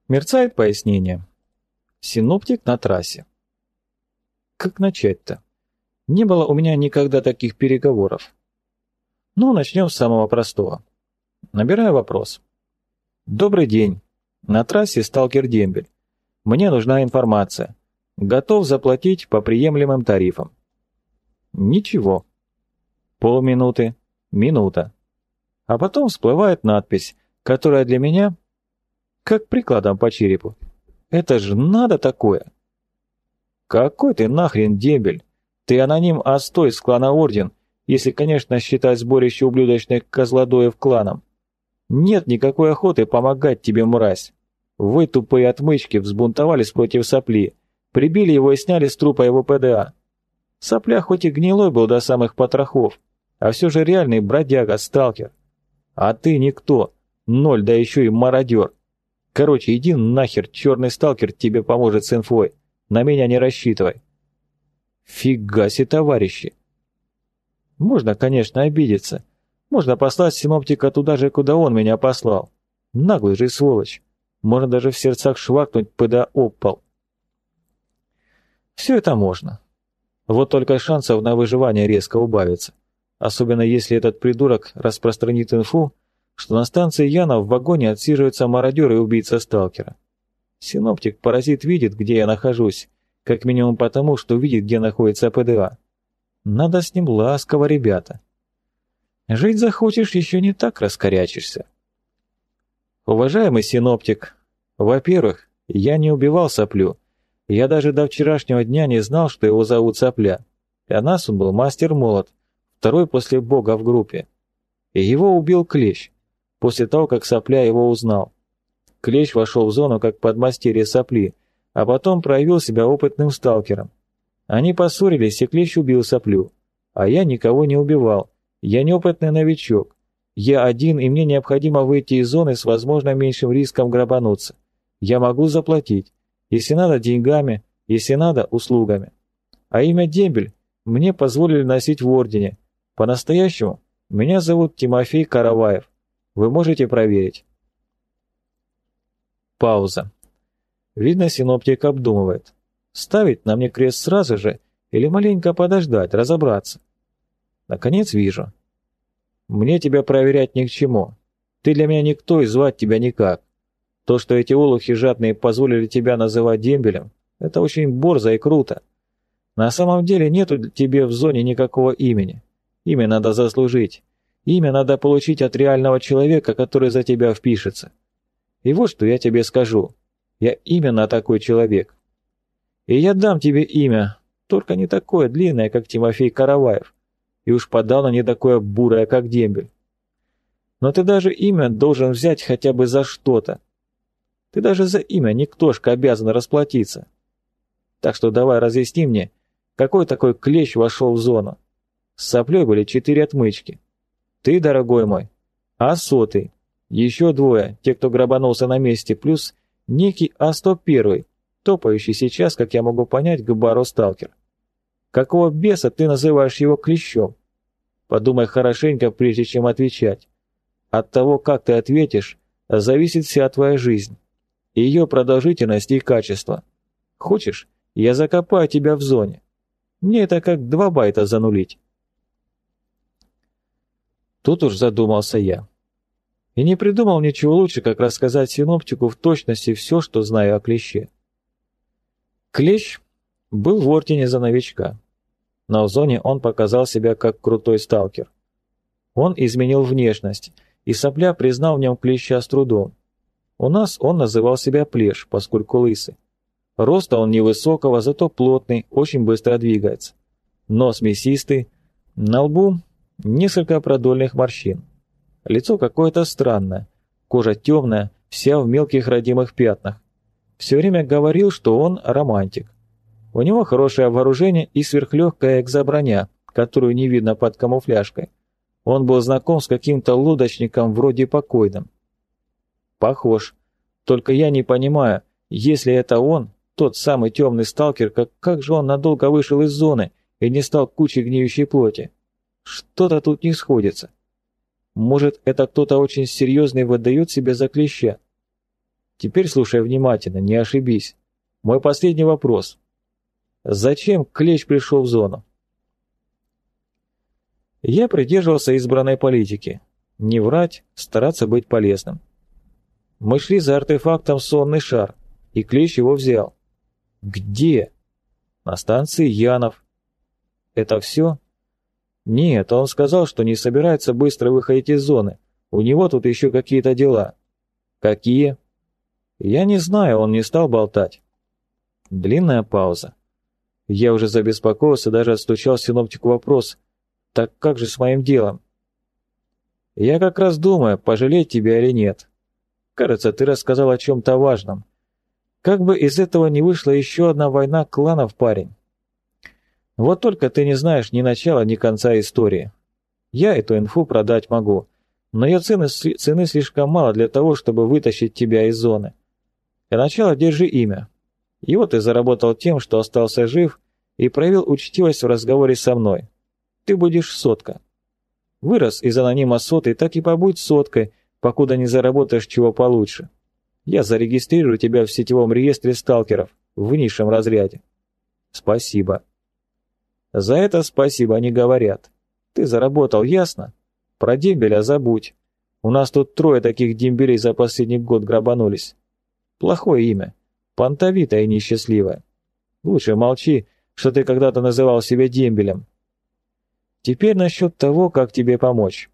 Мерцает пояснение. Синоптик на трассе. Как начать-то? Не было у меня никогда таких переговоров. Ну, начнем с самого простого. Набираю вопрос. Добрый день. На трассе сталкер Дембель. Мне нужна информация. Готов заплатить по приемлемым тарифам. Ничего. Полминуты. Минута. А потом всплывает надпись, которая для меня как прикладом по черепу. Это же надо такое. Какой ты нахрен дембель? Ты аноним Астой с клана Орден, если, конечно, считать сборище ублюдочных козлодоев кланом. Нет никакой охоты помогать тебе, мразь. Вы, тупые отмычки, взбунтовались против Сопли, прибили его и сняли с трупа его ПДА. Сопля хоть и гнилой был до самых потрохов, а все же реальный бродяга, сталкер. А ты никто, ноль, да еще и мародер. Короче, иди нахер, черный сталкер тебе поможет с инфой. На меня не рассчитывай. Фига себе, товарищи. Можно, конечно, обидеться. Можно послать синоптика туда же, куда он меня послал. Наглый же сволочь. Можно даже в сердцах шваркнуть ПДА об пол. Все это можно. Вот только шансов на выживание резко убавится. Особенно если этот придурок распространит инфу, что на станции Яна в вагоне отсиживается мародер и убийца сталкера. Синоптик-паразит видит, где я нахожусь, как минимум потому, что видит, где находится ПДА. Надо с ним ласково, ребята. Жить захочешь, еще не так раскорячишься. Уважаемый синоптик, во-первых, я не убивал Соплю. Я даже до вчерашнего дня не знал, что его зовут Сопля. Для нас он был мастер-молот, второй после бога в группе. И его убил Клещ, после того, как Сопля его узнал. Клещ вошел в зону как подмастерье Сопли, а потом проявил себя опытным сталкером. Они поссорились, и Клещ убил Соплю. А я никого не убивал. Я неопытный новичок. Я один, и мне необходимо выйти из зоны с возможно меньшим риском грабануться. Я могу заплатить. Если надо, деньгами, если надо, услугами. А имя Дембель мне позволили носить в Ордене. По-настоящему меня зовут Тимофей Караваев. Вы можете проверить. Пауза. Видно, синоптик обдумывает. Ставить на мне крест сразу же или маленько подождать, разобраться? Наконец вижу. Мне тебя проверять ни к чему. Ты для меня никто и звать тебя никак. То, что эти олухи жадные позволили тебя называть дембелем, это очень борзо и круто. На самом деле нету тебе в зоне никакого имени. Имя надо заслужить. Имя надо получить от реального человека, который за тебя впишется. И вот что я тебе скажу. Я именно такой человек. И я дам тебе имя, только не такое длинное, как Тимофей Караваев, и уж подавно не такое бурое, как дембель. Но ты даже имя должен взять хотя бы за что-то. Ты даже за имя, никтошка, обязан расплатиться. Так что давай разъясни мне, какой такой Клещ вошел в зону. С Соплей были 4 отмычки. Ты, дорогой мой, а 100-й, еще 2, те, кто грабанулся на месте, плюс некий А-101, топающий сейчас, как я могу понять, к бару сталкер. Какого беса ты называешь его Клещом? Подумай хорошенько, прежде чем отвечать. От того, как ты ответишь, зависит вся твоя жизнь, ее продолжительность и качество. Хочешь, я закопаю тебя в зоне? Мне это как 2 байта занулить. Тут уж задумался я. И не придумал ничего лучше, как рассказать синоптику в точности все, что знаю о Клеще. Клещ был в Ордене за новичка, но в зоне он показал себя как крутой сталкер. Он изменил внешность, и Сопля признал в нем Клеща с трудом. У нас он называл себя Плеш, поскольку лысый. Роста он невысокого, зато плотный, очень быстро двигается. Нос мясистый, на лбу несколько продольных морщин. Лицо какое-то странное, кожа темная, вся в мелких родимых пятнах. Все время говорил, что он романтик. У него хорошее вооружение и сверхлегкая экзоброня, которую не видно под камуфляжкой. Он был знаком с каким-то лодочником вроде покойным. Похож. Только я не понимаю, если это он, тот самый темный сталкер, как же он надолго вышел из зоны и не стал кучей гниющей плоти? Что-то тут не сходится. Может, это кто-то очень серьезный выдает себя за Клеща? Теперь слушай внимательно, не ошибись. Мой последний вопрос. Зачем Клещ пришел в зону? Я придерживался избранной политики. Не врать, стараться быть полезным. Мы шли за артефактом «Сонный шар», и Клещ его взял. Где? На станции Янов. Это все? Нет, он сказал, что не собирается быстро выходить из зоны. У него тут еще какие-то дела. Какие? Я не знаю, он не стал болтать. Длинная пауза. Я уже забеспокоился, даже отстучал синоптику вопрос. Так как же с моим делом? Я как раз думаю, пожалеть тебя или нет. Кажется, ты рассказал о чем-то важном. Как бы из этого не вышла еще одна война кланов, парень. Вот только ты не знаешь ни начала, ни конца истории. Я эту инфу продать могу, но ее цены слишком мало для того, чтобы вытащить тебя из зоны. Для начала держи имя. Его ты заработал тем, что остался жив и проявил учтивость в разговоре со мной. Ты будешь сотка. Вырос из анонима сотой, так и побудь соткой, покуда не заработаешь чего получше. Я зарегистрирую тебя в сетевом реестре сталкеров в низшем разряде. Спасибо. За это спасибо не говорят. Ты заработал, ясно? Про дембеля забудь. У нас тут 3 таких дембелей за последний год грабанулись. Плохое имя. Понтовитое и несчастливое. Лучше молчи, что ты когда-то называл себя дембелем. Теперь насчет того, как тебе помочь.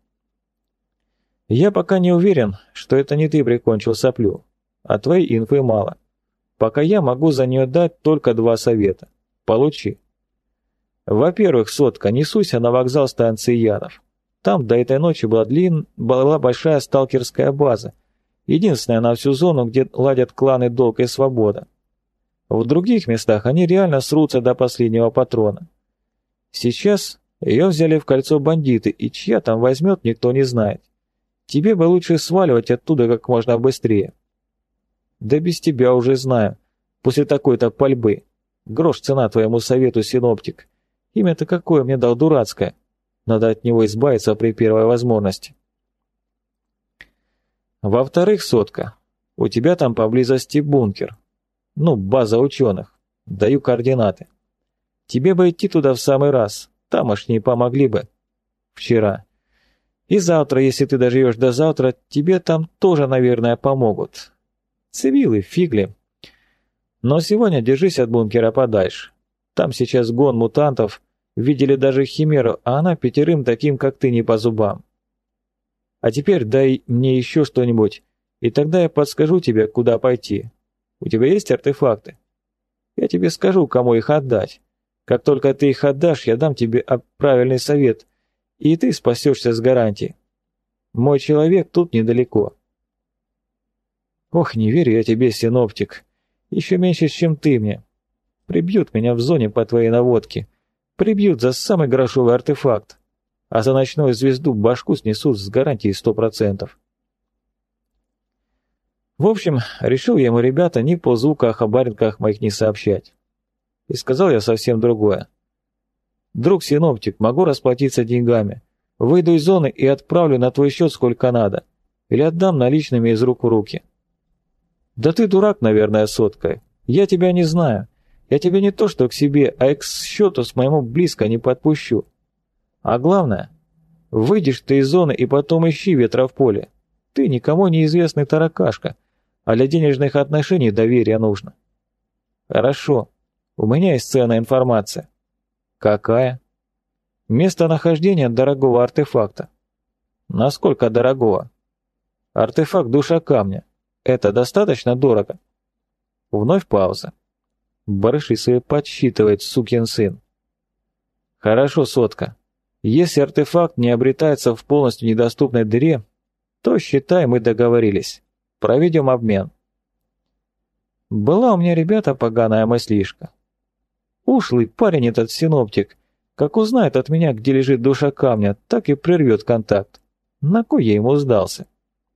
Я пока не уверен, что это не ты прикончил соплю, а твоей инфы мало. Пока я могу за нее дать только 2 совета. Получи. Во-первых, сотка, не суйся на вокзал станции Янов. Там до этой ночи была большая сталкерская база, единственная на всю зону, где ладят кланы Долг и Свобода. В других местах они реально срутся до последнего патрона. Сейчас ее взяли в кольцо бандиты, и чья там возьмет, никто не знает. Тебе бы лучше сваливать оттуда как можно быстрее. Да без тебя уже знаю. После такой-то пальбы. Грош цена твоему совету, синоптик. Имя-то какое мне дал дурацкое. Надо от него избавиться при первой возможности. Во-вторых, сотка. У тебя там поблизости бункер. Ну, база ученых. Даю координаты. Тебе бы идти туда в самый раз. Тамошние помогли бы. Вчера. И завтра, если ты доживешь до завтра, тебе там тоже, наверное, помогут. Цивилы, фигли. Но сегодня держись от бункера подальше. Там сейчас гон мутантов. Видели даже химеру, а она 5 таким, как ты, не по зубам. А теперь дай мне еще что-нибудь, и тогда я подскажу тебе, куда пойти. У тебя есть артефакты? Я тебе скажу, кому их отдать. Как только ты их отдашь, я дам тебе правильный совет, и ты спасешься с гарантией. Мой человек тут недалеко. Ох, не верю я тебе, синоптик. Еще меньше, чем ты мне. Прибьют меня в зоне по твоей наводке. Прибьют за самый грошовый артефакт. А за ночную звезду башку снесут с гарантией 100%. В общем, решил я ему, ребята, ни ползвука о хабаринках моих не сообщать. И сказал я совсем другое. Друг синоптик, могу расплатиться деньгами. Выйду из зоны и отправлю на твой счет сколько надо. Или отдам наличными из рук в руки. Да ты дурак, наверное, сотка. Я тебя не знаю. Я тебя не то что к себе, а к счету с моему близко не подпущу. А главное, выйдешь ты из зоны и потом ищи ветра в поле. Ты никому неизвестный таракашка, а для денежных отношений доверие нужно. Хорошо, у меня есть ценная информация. Какая? Местонахождение дорогого артефакта. Насколько дорогого? Артефакт душа камня. Это достаточно дорого? Вновь пауза. Барыши свои подсчитывает, сукин сын. Хорошо, сотка. Если артефакт не обретается в полностью недоступной дыре, то, считай, мы договорились. Проведем обмен. Была у меня, ребята, поганая мыслишка. Ушлый парень этот синоптик, как узнает от меня, где лежит душа камня, так и прервет контакт. На кой я ему сдался?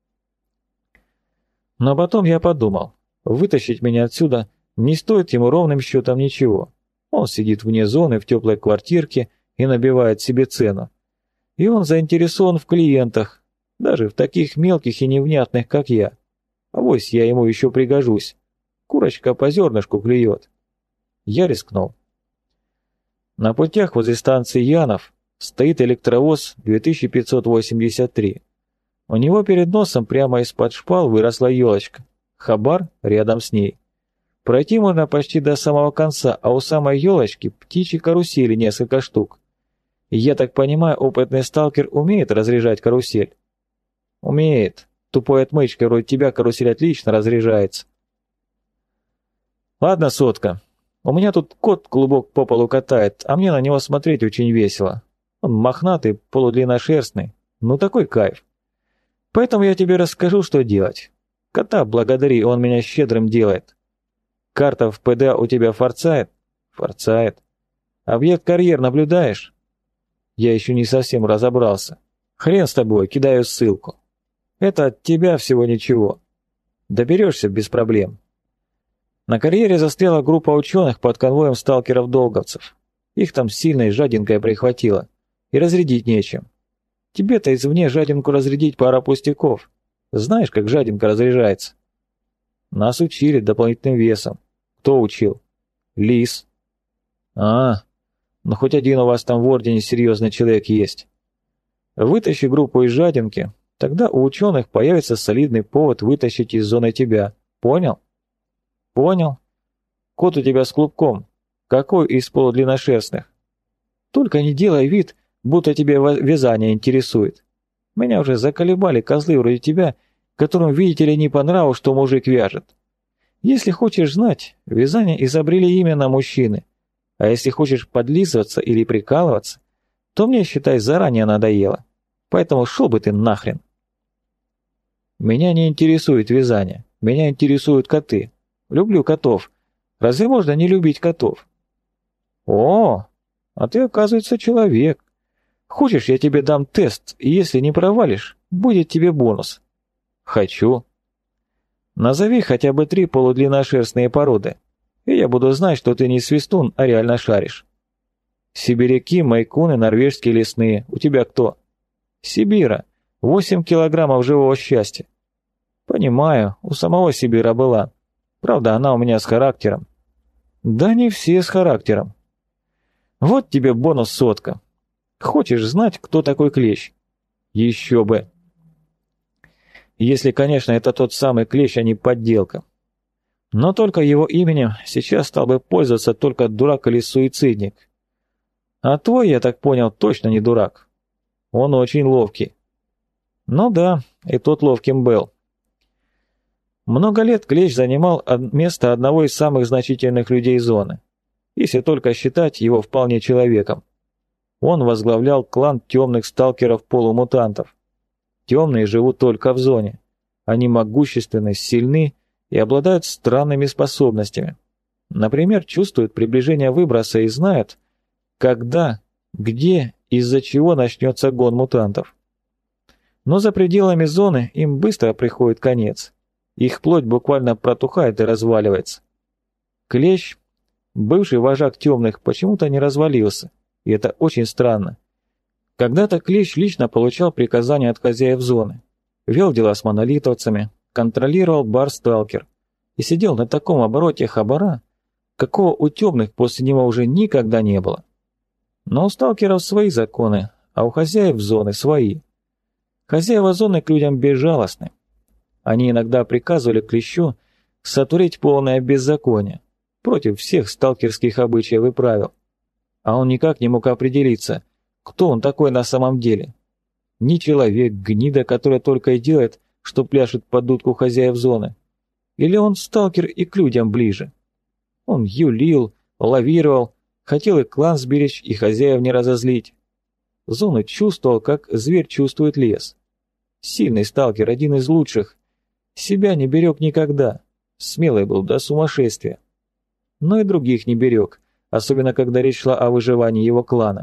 Но потом я подумал, вытащить меня отсюда не стоит ему ровным счетом ничего. Он сидит вне зоны в теплой квартирке и набивает себе цену. И он заинтересован в клиентах, даже в таких мелких и невнятных, как я. Авось я ему еще пригожусь. Курочка по зернышку клюет. Я рискнул. На путях возле станции Янов стоит электровоз 2583. У него перед носом прямо из-под шпал выросла елочка. Хабар рядом с ней. Пройти можно почти до самого конца, а у самой елочки птичьи карусели несколько штук. Я так понимаю, опытный сталкер умеет разряжать карусель? Умеет. Тупой отмычкой вроде тебя карусель отлично разряжается. Ладно, сотка. У меня тут кот клубок по полу катает, а мне на него смотреть очень весело. Он мохнатый, полудлинношерстный. Ну такой кайф. Поэтому я тебе расскажу, что делать. Кота благодари, он меня щедрым делает. Карта в ПДА у тебя форцает? Форцает. Объект карьер наблюдаешь? Я еще не совсем разобрался. Хрен с тобой, кидаю ссылку. Это от тебя всего ничего. Доберешься без проблем. На карьере застряла группа ученых под конвоем сталкеров-долговцев. Их там сильно и жадинкой прихватило. И разрядить нечем. Тебе-то извне жадинку разрядить пара пустяков. Знаешь, как жадинка разряжается? Нас учили дополнительным весом. Кто учил? Лис. Ну хоть один у вас там в ордене серьезный человек есть. Вытащи группу из жадинки, тогда у ученых появится солидный повод вытащить из зоны тебя. Понял? Понял. Кот у тебя с клубком. Какой из полудлинношерстных? Только не делай вид, будто тебе вязание интересует. Меня уже заколебали козлы вроде тебя, которым, видите ли, не по нраву, что мужик вяжет. Если хочешь знать, вязание изобрели именно мужчины. А если хочешь подлизываться или прикалываться, то мне, считай, заранее надоело. Поэтому шел бы ты нахрен. Меня не интересует вязание. Меня интересуют коты. Люблю котов. Разве можно не любить котов? О, а ты, оказывается, человек. Хочешь, я тебе дам тест, и если не провалишь, будет тебе бонус. Хочу. Назови хотя бы 3 полудлинношерстные породы, и я буду знать, что ты не свистун, а реально шаришь. Сибиряки, майкуны, норвежские лесные. У тебя кто? Сибира. 8 килограммов живого счастья. Понимаю, у самого Сибира была. Правда, она у меня с характером. Да не все с характером. Вот тебе бонус сотка. Хочешь знать, кто такой клещ? Еще бы. Если, конечно, это тот самый клещ, а не подделка. Но только его именем сейчас стал бы пользоваться только дурак или суицидник. А твой, я так понял, точно не дурак. Он очень ловкий. Ну да, и тот ловким был. Много лет клещ занимал место одного из самых значительных людей зоны, если только считать его вполне человеком. Он возглавлял клан темных сталкеров-полумутантов. Темные живут только в зоне. Они могущественны, сильны и обладают странными способностями. Например, чувствуют приближение выброса и знают, когда, где, из-за чего начнется гон мутантов. Но за пределами зоны им быстро приходит конец. Их плоть буквально протухает и разваливается. Клещ, бывший вожак темных, почему-то не развалился, и это очень странно. Когда-то Клещ лично получал приказания от хозяев зоны, вел дела с монолитовцами, контролировал бар «Сталкер» и сидел на таком обороте хабара, какого у темных после него уже никогда не было. Но у сталкеров свои законы, а у хозяев зоны свои. Хозяева зоны к людям безжалостны. Они иногда приказывали Клещу сотворить полное беззаконие против всех сталкерских обычаев и правил. А он никак не мог определиться, кто он такой на самом деле. Не человек, гнида, которая только и делает, что пляшет под дудку хозяев зоны. Или он сталкер и к людям ближе. Он юлил, лавировал, хотел и клан сберечь, и хозяев не разозлить. Зону чувствовал, как зверь чувствует лес. Сильный сталкер, один из лучших. Себя не берег никогда. Смелый был до сумасшествия. Но и других не берег, особенно когда речь шла о выживании его клана.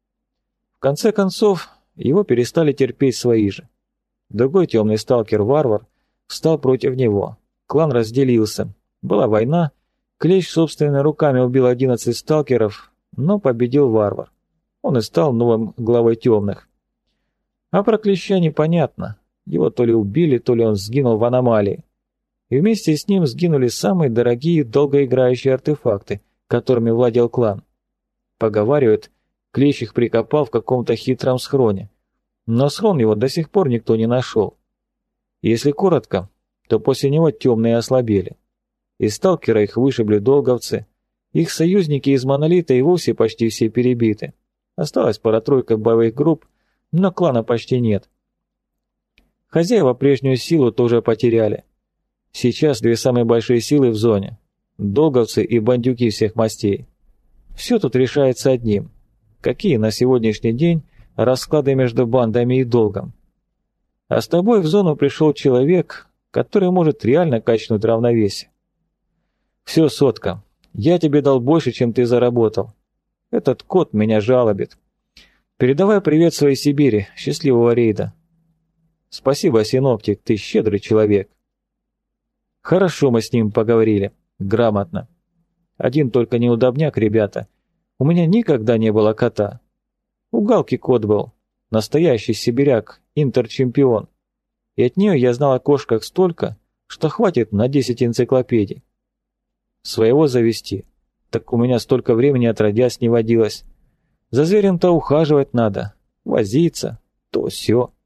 В конце концов, его перестали терпеть свои же. Другой темный сталкер-варвар встал против него. Клан разделился. Была война. Клещ собственными руками убил 11 сталкеров, но победил варвар. Он и стал новым главой темных. А про Клеща непонятно. Его то ли убили, то ли он сгинул в аномалии. и вместе с ним сгинули самые дорогие долгоиграющие артефакты, которыми владел клан. Поговаривают, Клещ их прикопал в каком-то хитром схроне, но схрон его до сих пор никто не нашел. Если коротко, то после него темные ослабели. Из сталкера их вышибли долговцы, их союзники из Монолита и вовсе почти все перебиты. Осталась пара-тройка боевых групп, но клана почти нет. Хозяева прежнюю силу тоже потеряли. Сейчас две самые большие силы в зоне – долговцы и бандюки всех мастей. Все тут решается одним – какие на сегодняшний день расклады между бандами и долгом. А с тобой в зону пришел человек, который может реально качнуть равновесие. Все, сотка, я тебе дал больше, чем ты заработал. Этот кот меня жалобит. Передавай привет своей Сибири, счастливого рейда. Спасибо, Синоптик, ты щедрый человек. Хорошо мы с ним поговорили, грамотно. Один только неудобняк, ребята. У меня никогда не было кота. У Галки кот был, настоящий сибиряк, интерчемпион. И от нее я знал о кошках столько, что хватит на 10 энциклопедий. Своего завести, так у меня столько времени отродясь не водилось. За зверем-то ухаживать надо, возиться, то сё.